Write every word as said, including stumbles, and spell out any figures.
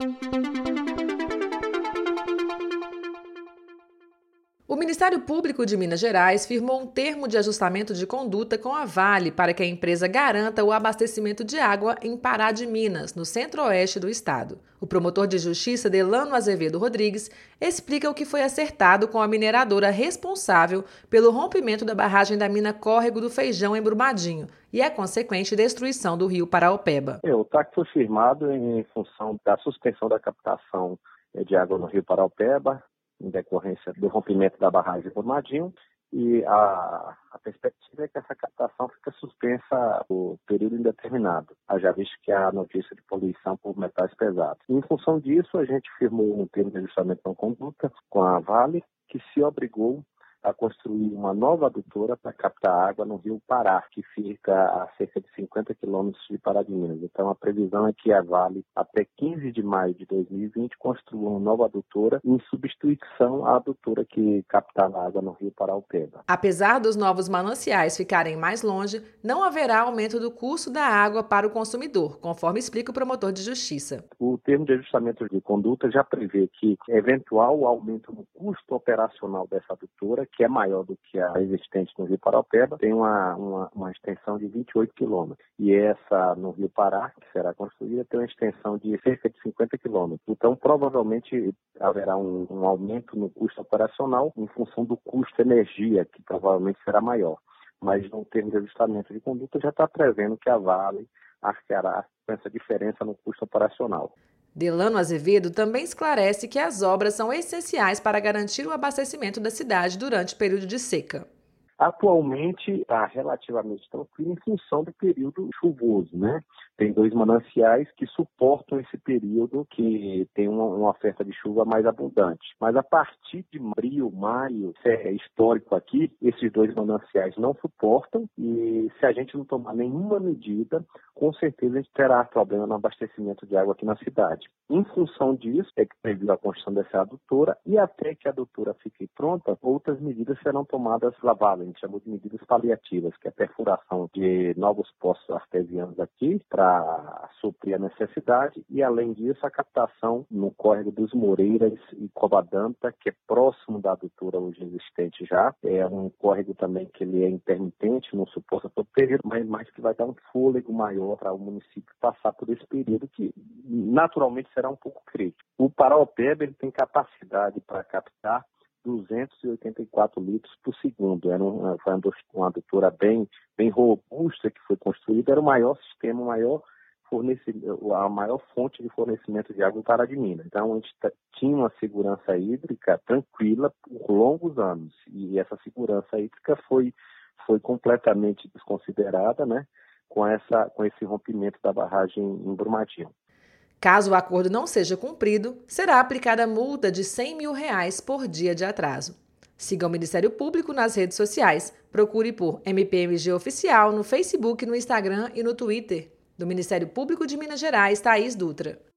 O Ministério Público de Minas Gerais firmou um termo de ajustamento de conduta com a Vale para que a empresa garanta o abastecimento de água em Pará de Minas, no centro-oeste do estado. O promotor de justiça Delano Azevedo Rodrigues explica o que foi acertado com a mineradora responsável pelo rompimento da barragem da mina Córrego do Feijão em Brumadinho e a consequente destruição do rio Paraopeba. O T A C foi firmado em função da suspensão da captação de água no rio Paraopeba, em decorrência do rompimento da barragem de Brumadinho, e a, a perspectiva é que essa captação fica suspensa por período indeterminado, haja visto que há notícia de poluição por metais pesados. Em função disso, a gente firmou um termo de ajustamento de conduta com a Vale, que se obrigou a construir uma nova adutora para captar água no rio Pará, que fica a cerca de cinquenta quilômetros de Pará de Minas. Então, a previsão é que a Vale, até quinze de maio de dois mil e vinte, construa uma nova adutora em substituição à adutora que captava água no rio Paraopeba. Apesar dos novos mananciais ficarem mais longe, não haverá aumento do custo da água para o consumidor, conforme explica o promotor de justiça. O termo de ajustamento de conduta já prevê que eventual aumento no custo operacional dessa adutora, que é maior do que a existente no rio Paraopeba, tem uma, uma, uma extensão de vinte e oito quilômetros. E essa no rio Pará, que será construída, tem uma extensão de cerca de cinquenta quilômetros. Então, provavelmente, haverá um, um aumento no custo operacional em função do custo energia, que provavelmente será maior. Mas no termo de ajustamento de conduta já está prevendo que a Vale arcará com essa diferença no custo operacional. Delano Azevedo também esclarece que as obras são essenciais para garantir o abastecimento da cidade durante o período de seca. Atualmente está relativamente tranquilo em função do período chuvoso, né? Tem dois mananciais que suportam esse período, que tem uma, uma oferta de chuva mais abundante. Mas a partir de abril, maio, isso é histórico aqui, esses dois mananciais não suportam, e se a gente não tomar nenhuma medida, com certeza a gente terá problema no abastecimento de água aqui na cidade. Em função disso, é que previu a construção dessa adutora, e até que a adutora fique pronta, outras medidas serão tomadas lá, a gente chamou de medidas paliativas, que é a perfuração de novos poços artesianos aqui para suprir a necessidade, e além disso a captação no córrego dos Moreiras e Cobadanta, que é próximo da adutora hoje existente já. É um córrego também que ele é intermitente, não suporta todo o período, mas, mas que vai dar um fôlego maior para o município passar por esse período que naturalmente será um pouco crítico. O Paraopeba ele tem capacidade para captar duzentos e oitenta e quatro litros por segundo. Era uma, foi uma adutora bem, bem robusta que foi construída, era o maior sistema, o maior fornecimento, a maior fonte de fornecimento de água em Pará de Minas. Então, a gente tinha uma segurança hídrica tranquila por longos anos, e essa segurança hídrica foi, foi completamente desconsiderada, né, com, essa, com esse rompimento da barragem em Brumadinho. Caso o acordo não seja cumprido, será aplicada multa de cem mil reais por dia de atraso. Siga o Ministério Público nas redes sociais. Procure por M P M G Oficial no Facebook, no Instagram e no Twitter. Do Ministério Público de Minas Gerais, Thaís Dutra.